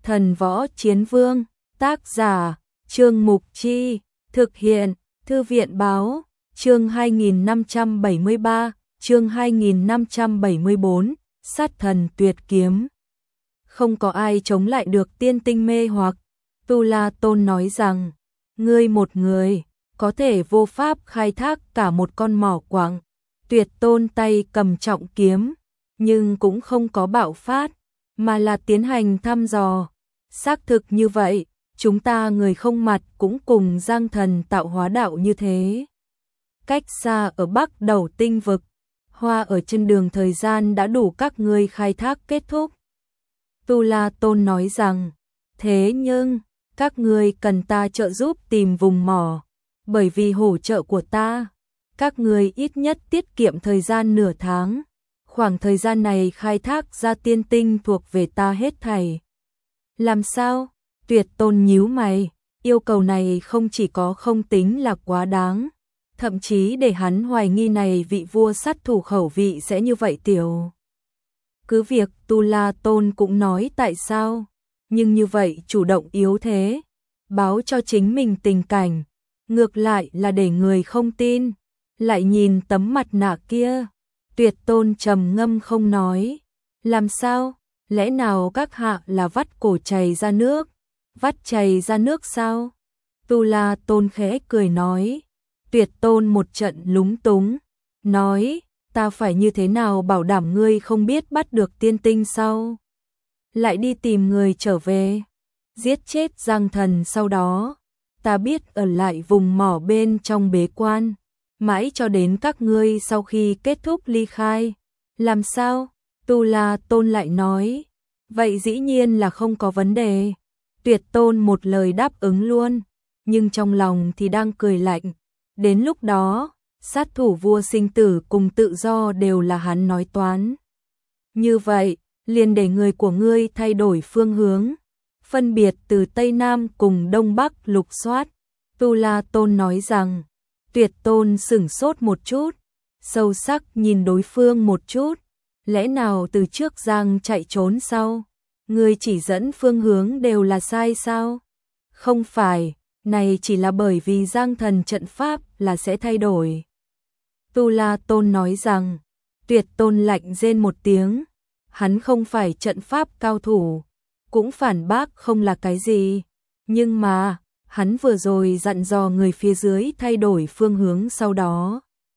Thần Võ Chiến Vương, tác giả, Trương Mục Chi, thực hiện, Thư viện Báo, chương 2573, chương 2574, Sát Thần Tuyệt Kiếm. Không có ai chống lại được tiên tinh mê hoặc. Tu La Tôn nói rằng, ngươi một người, có thể vô pháp khai thác cả một con mỏ quặng. Tuyệt Tôn tay cầm trọng kiếm, nhưng cũng không có bạo phát, mà là tiến hành thăm dò. Xác thực như vậy, chúng ta người không mặt cũng cùng Giang Thần tạo hóa đạo như thế. Cách xa ở Bắc Đầu tinh vực, hoa ở trên đường thời gian đã đủ các ngươi khai thác kết thúc. Tu La Tôn nói rằng, thế nhưng, các ngươi cần ta trợ giúp tìm vùng mỏ, bởi vì hỗ trợ của ta, các ngươi ít nhất tiết kiệm thời gian nửa tháng. Khoảng thời gian này khai thác ra tiên tinh thuộc về ta hết thảy. Làm sao? Tuyệt Tôn nhíu mày, yêu cầu này không chỉ có không tính là quá đáng, thậm chí để hắn hoài nghi này vị vua sát thủ khẩu vị sẽ như vậy tiểu. Cứ việc Tu La Tôn cũng nói tại sao, nhưng như vậy chủ động yếu thế, báo cho chính mình tình cảnh, ngược lại là để người không tin. Lại nhìn tấm mặt nạ kia, Tuyệt Tôn trầm ngâm không nói. Làm sao? Lẽ nào các hạ là vắt cổ chày ra nước? Vắt chày ra nước sao? Tu La Tôn khẽ cười nói. Tuyệt Tôn một trận lúng túng, nói, ta phải như thế nào bảo đảm ngươi không biết bắt được tiên tinh sau? Lại đi tìm người trở về, giết chết Giang Thần sau đó, ta biết ở lại vùng mỏ bên trong bế quan, mãi cho đến các ngươi sau khi kết thúc ly khai. Làm sao? Tu La Tôn lại nói, vậy dĩ nhiên là không có vấn đề. Tuyệt Tôn một lời đáp ứng luôn, nhưng trong lòng thì đang cười lạnh. Đến lúc đó, sát thủ vua sinh tử cùng tự do đều là hắn nói toán. Như vậy, liền để người của ngươi thay đổi phương hướng, phân biệt từ Tây Nam cùng Đông Bắc lục soát. Tu La Tôn nói rằng, Tuyệt Tôn sửng sốt một chút, sâu sắc nhìn đối phương một chút. Lẽ nào từ trước Giang chạy trốn sau? Ngươi chỉ dẫn phương hướng đều là sai sao? Không phải, này chỉ là bởi vì Giang Thần trận pháp là sẽ thay đổi. Tu La Tôn nói rằng, Tuyệt Tôn lạnh rên một tiếng, hắn không phải trận pháp cao thủ, cũng phản bác không là cái gì, nhưng mà, hắn vừa rồi dặn dò người phía dưới thay đổi phương hướng sau đó.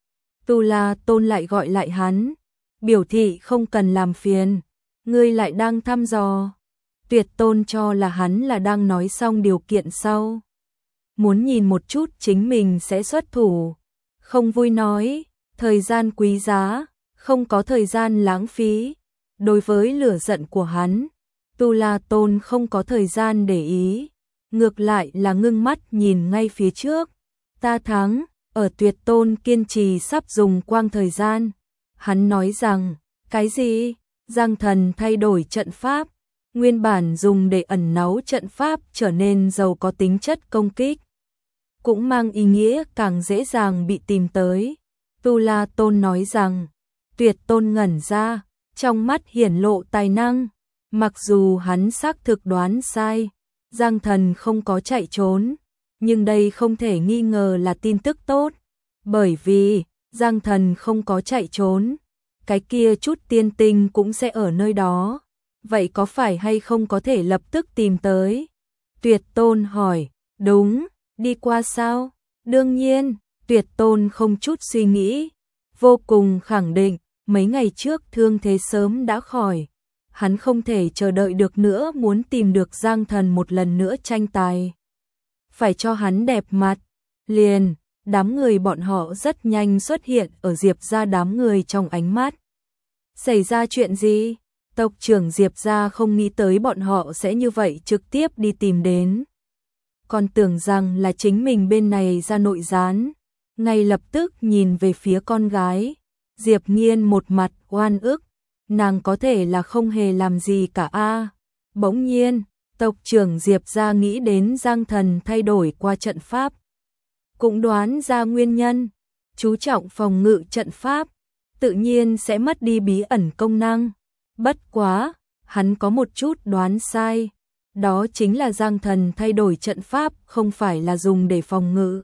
Tu La Tôn lại gọi lại hắn, biểu thị không cần làm phiền, ngươi lại đang thăm dò. Tuyệt Tôn cho là hắn là đang nói xong điều kiện sau. Muốn nhìn một chút chính mình sẽ xuất thủ. Không vui nói, thời gian quý giá, không có thời gian lãng phí. Đối với lửa giận của hắn, Tu La Tôn không có thời gian để ý, ngược lại là ngưng mắt nhìn ngay phía trước. Ta thắng, ở Tuyệt Tôn kiên trì sắp dùng quang thời gian. Hắn nói rằng, cái gì? Giang Thần thay đổi trận pháp, nguyên bản dùng để ẩn náu trận pháp trở nên giàu có tính chất công kích, cũng mang ý nghĩa càng dễ dàng bị tìm tới. Tu La Tôn nói rằng, Tuyệt Tôn ngẩn ra, trong mắt hiển lộ tài năng. Mặc dù hắn xác thực đoán sai, Giang Thần không có chạy trốn, nhưng đây không thể nghi ngờ là tin tức tốt, bởi vì Giang Thần không có chạy trốn, cái kia chút tiên tinh cũng sẽ ở nơi đó. Vậy có phải hay không có thể lập tức tìm tới? Tuyệt Tôn hỏi, đúng, đi qua sao? Đương nhiên, Tuyệt Tôn không chút suy nghĩ, vô cùng khẳng định, mấy ngày trước thương thế sớm đã khỏi. Hắn không thể chờ đợi được nữa, muốn tìm được Giang Thần một lần nữa tranh tài. Phải cho hắn đẹp mặt. Liền, đám người bọn họ rất nhanh xuất hiện ở Diệp gia đám người trong ánh mắt. Xảy ra chuyện gì? Tộc trưởng Diệp gia không nghĩ tới bọn họ sẽ như vậy trực tiếp đi tìm đến. Còn tưởng rằng là chính mình bên này ra nội gián. Ngay lập tức nhìn về phía con gái. Diệp Nghiên một mặt oan ức. Nàng có thể là không hề làm gì cả a. Bỗng nhiên, tộc trưởng Diệp gia nghĩ đến Giang Thần thay đổi qua trận pháp. Cũng đoán ra nguyên nhân, chú trọng phòng ngự trận pháp, tự nhiên sẽ mất đi bí ẩn công năng. Bất quá, hắn có một chút đoán sai. Đó chính là Giang Thần thay đổi trận pháp, không phải là dùng để phòng ngự.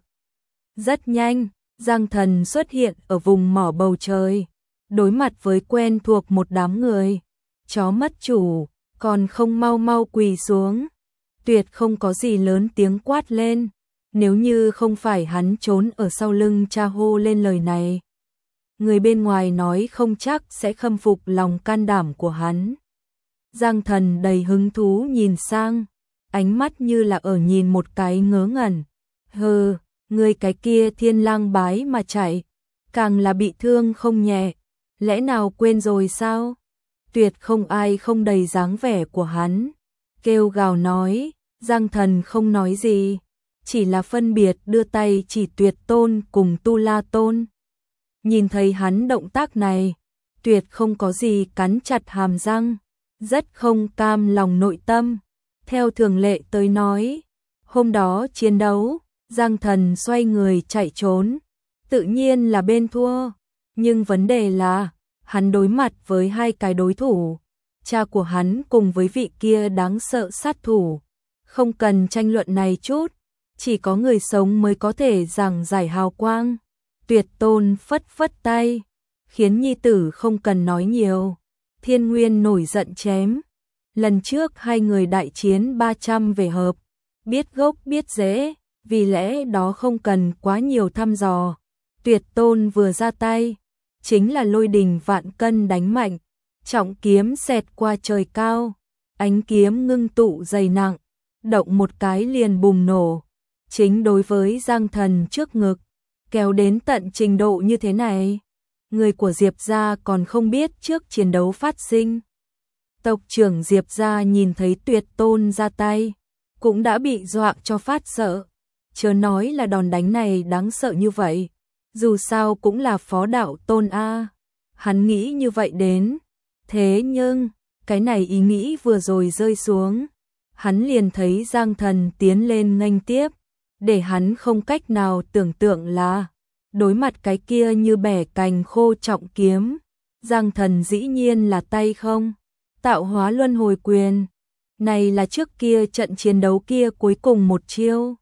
Rất nhanh, Giang Thần xuất hiện ở vùng mỏ bầu trời, đối mặt với quen thuộc một đám người. Chó mất chủ, còn không mau mau quỳ xuống. Tuyệt không có gì lớn tiếng quát lên, nếu như không phải hắn trốn ở sau lưng cha hô lên lời này. Người bên ngoài nói không chắc sẽ khâm phục lòng can đảm của hắn. Giang Thần đầy hứng thú nhìn sang, ánh mắt như là ở nhìn một cái ngớ ngẩn. Hừ, người cái kia thiên lang bái mà chạy, càng là bị thương không nhẹ, lẽ nào quên rồi sao? Tuyệt không ai không đầy dáng vẻ của hắn, kêu gào nói. Giang Thần không nói gì, chỉ là phân biệt đưa tay chỉ Tuyệt Tôn cùng Tu La Tôn. Nhìn thấy hắn động tác này, Tuyệt không có gì cắn chặt hàm răng, rất không cam lòng nội tâm. Theo thường lệ tới nói, hôm đó chiến đấu, Giang Thần xoay người chạy trốn, tự nhiên là bên thua. Nhưng vấn đề là, hắn đối mặt với hai cái đối thủ, cha của hắn cùng với vị kia đáng sợ sát thủ. Không cần tranh luận này chút, chỉ có người sống mới có thể giảng giải hào quang. Tuyệt Tôn phất phất tay, khiến nhi tử không cần nói nhiều. Thiên Nguyên nổi giận chém. Lần trước hai người đại chiến 300 về hợp, biết gốc biết rễ, vì lẽ đó không cần quá nhiều thăm dò. Tuyệt Tôn vừa ra tay, chính là lôi đình vạn cân đánh mạnh, trọng kiếm xẹt qua trời cao, ánh kiếm ngưng tụ dày nặng, động một cái liền bùng nổ, chính đối với Giang Thần trước ngực, kéo đến tận trình độ như thế này. Người của Diệp gia còn không biết trước chiến đấu phát sinh. Tộc trưởng Diệp gia nhìn thấy Tuyệt Tôn ra tay, cũng đã bị dọa cho phát sợ. Chớ nói là đòn đánh này đáng sợ như vậy, dù sao cũng là phó đạo tôn a. Hắn nghĩ như vậy đến. Thế nhưng, cái này ý nghĩ vừa rồi rơi xuống, hắn liền thấy Giang Thần tiến lên nghênh tiếp, để hắn không cách nào tưởng tượng là đối mặt cái kia như bẻ cành khô trọng kiếm, Giang Thần dĩ nhiên là tay không. Tạo hóa luân hồi quyền, này là trước kia trận chiến đấu kia cuối cùng một chiêu.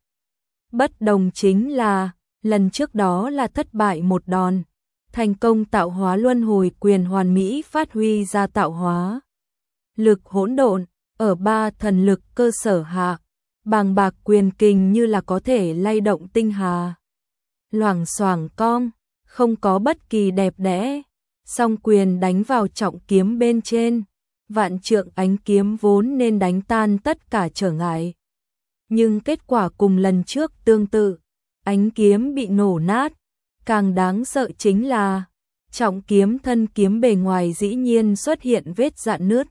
Bất đồng chính là, lần trước đó là thất bại một đòn, thành công tạo hóa luân hồi quyền hoàn mỹ phát huy ra tạo hóa lực hỗn độn, ở ba thần lực cơ sở hạ, bàng bạc quyền kình như là có thể lay động tinh hà. Loảng xoảng cong, không có bất kỳ đẹp đẽ, song quyền đánh vào trọng kiếm bên trên, vạn trượng ánh kiếm vốn nên đánh tan tất cả trở ngại. Nhưng kết quả cùng lần trước tương tự, ánh kiếm bị nổ nát, càng đáng sợ chính là trọng kiếm thân kiếm bề ngoài dĩ nhiên xuất hiện vết rạn nứt.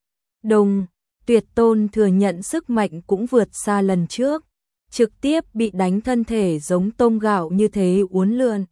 Đồng, Tuyệt Tôn thừa nhận sức mạnh cũng vượt xa lần trước, trực tiếp bị đánh thân thể giống tôm gạo như thế uốn lượn.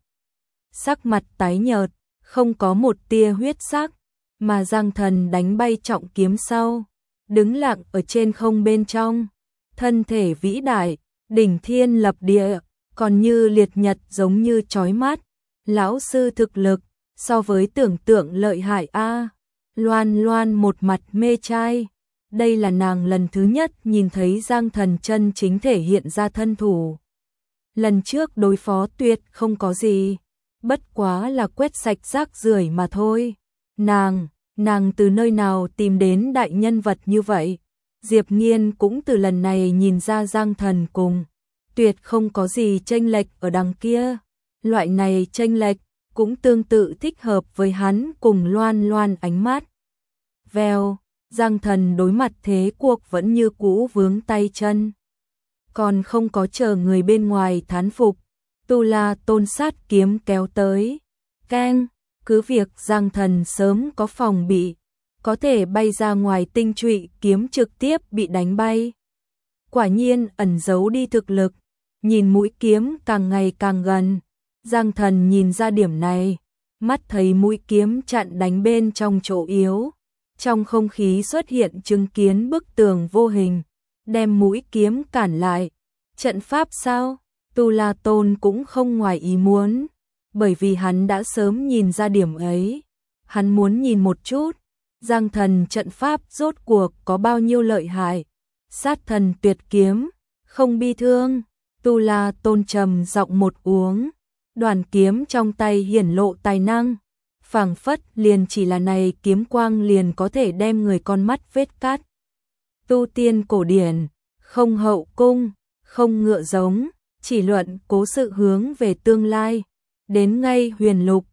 Sắc mặt tái nhợt, không có một tia huyết sắc, mà Giang Thần đánh bay trọng kiếm sau, đứng lặng ở trên không bên trong, thân thể vĩ đại, đỉnh thiên lập địa, còn như liệt nhật giống như chói mắt. Lão sư thực lực, so với tưởng tượng lợi hại a. Loan Loan một mặt mê trai, đây là nàng lần thứ nhất nhìn thấy Giang Thần chân chính thể hiện ra thân thủ. Lần trước đối phó Tuyệt không có gì, bất quá là quét sạch rác rưởi mà thôi. Nàng từ nơi nào tìm đến đại nhân vật như vậy? Diệp Nghiên cũng từ lần này nhìn ra Giang Thần cùng Tuyệt không có gì chênh lệch ở đằng kia. Loại này chênh lệch cũng tương tự thích hợp với hắn cùng Loan Loan ánh mắt. Vèo, Giang Thần đối mặt thế cuộc vẫn như cũ vướng tay chân. Còn không có chờ người bên ngoài thán phục, Tu La Tôn sát kiếm kéo tới. Keng, cứ việc Giang Thần sớm có phòng bị, có thể bay ra ngoài tinh trụy kiếm trực tiếp bị đánh bay. Quả nhiên ẩn giấu đi thực lực, nhìn mũi kiếm càng ngày càng gần. Giang Thần nhìn ra điểm này, mắt thấy mũi kiếm chặn đánh bên trong chỗ yếu. Trong không khí xuất hiện chứng kiến bức tường vô hình, đem mũi kiếm cản lại. Trận pháp sao? Tu La Tôn cũng không ngoài ý muốn, bởi vì hắn đã sớm nhìn ra điểm ấy. Hắn muốn nhìn một chút, Giang Thần trận pháp rốt cuộc có bao nhiêu lợi hại. sát thần tuyệt kiếm, không bi thương. Tu La Tôn trầm giọng một uống, đoàn kiếm trong tay hiển lộ tài năng, phảng phất liền chỉ là này kiếm quang liền có thể đem người con mắt vết cắt. Tu tiên cổ điển, không hậu cung, không ngựa giống, chỉ luận cố sự hướng về tương lai, đến ngay huyền lục,